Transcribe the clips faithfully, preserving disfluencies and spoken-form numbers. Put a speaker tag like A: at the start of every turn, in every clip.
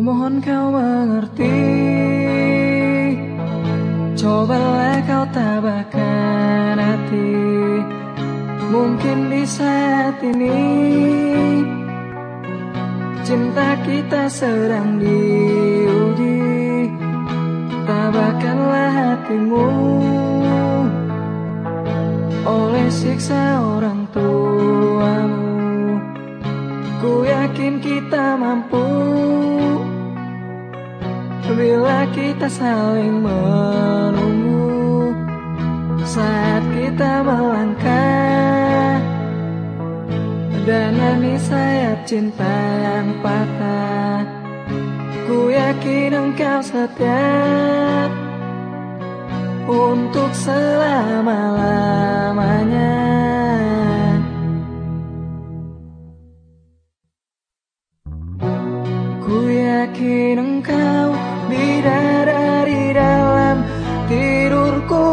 A: Mohon kau mengerti, cobalah kau tabahkan hati. Mungkin di saat ini cinta kita sedang diuji. Tabahkanlah hatimu oleh siksa orang tuamu. Ku yakin kita mampu bila kita saling menunggu. Saat kita melangkah dengan sayap cinta yang patah, ku yakin engkau setia untuk selama-lamanya. Ku yakin engkau bidadari dalam tidurku.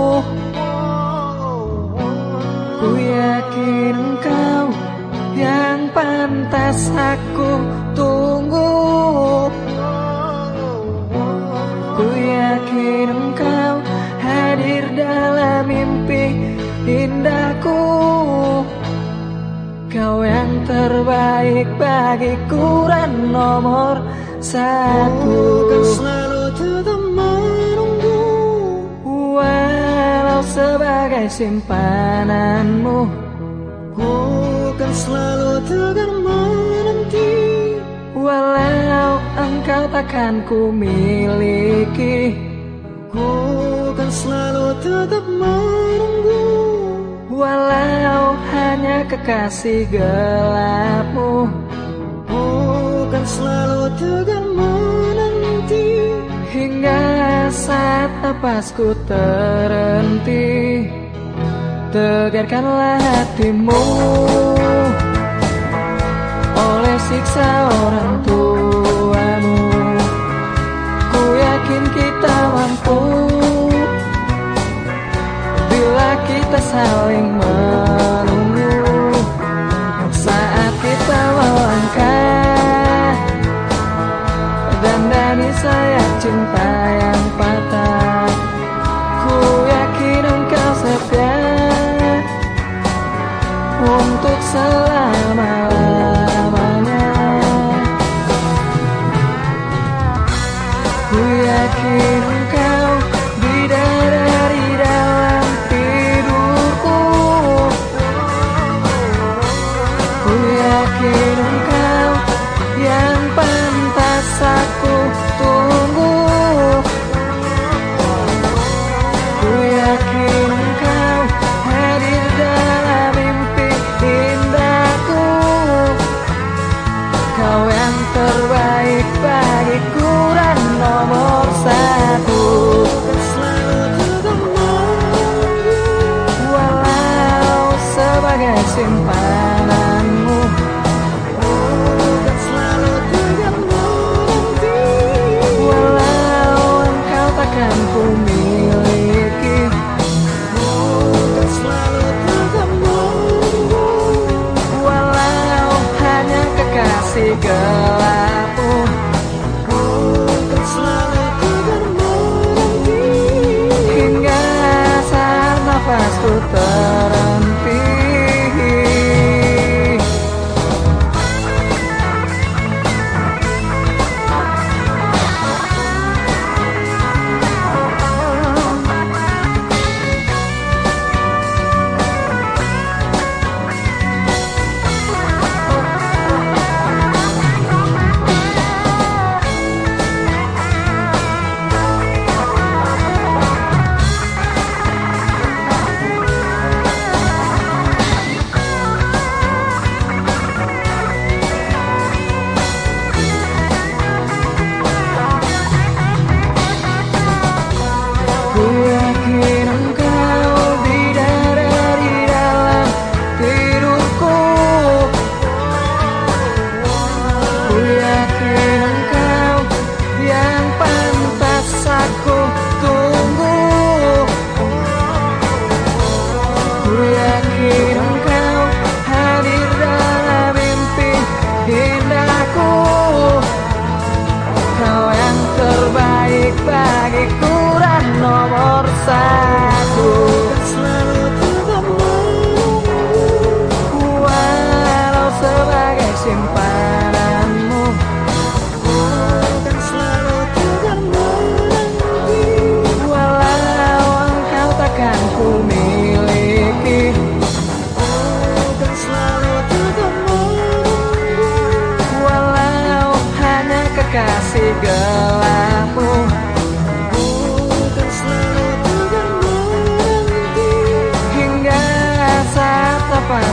A: Ku yakin engkau yang pantas aku tunggu. Ku yakin engkau hadir dalam mimpi indahku. Kau yang terbaik bagiku dan nomor satu.
B: Kan selalu tetap menunggu,
A: walau sebagai simpananmu.
B: Ku kan selalu tegar menanti,
A: walau engkau takkan ku miliki.
B: Ku kan selalu tetap menunggu,
A: walau hanya kekasih gelapmu.
B: Ku kan selalu tegar menanti,
A: hingga saat napasku terhenti. Tegarkanlah hatimu oleh siksa orang tuamu. Ku yakin kita mampu bila kita saling menunggu. Saat kita melangkah dandani sayap cinta yang patah, ku yakin engkau setia untuk selama-lamanya. Ku yakin engkau bidadari dalam tidurku. Ku yakin engkau yang pantas aku tunggu. Ku yakin engkau hadir dalam mimpi indahku. Kau yang terbaik bagiku dan nomor satu. Walau sebagai simpananmu.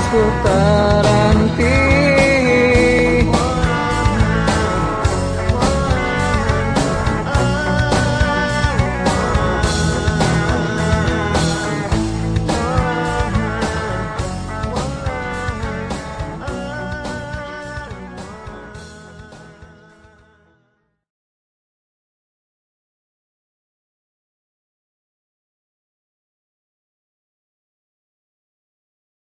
A: ku terang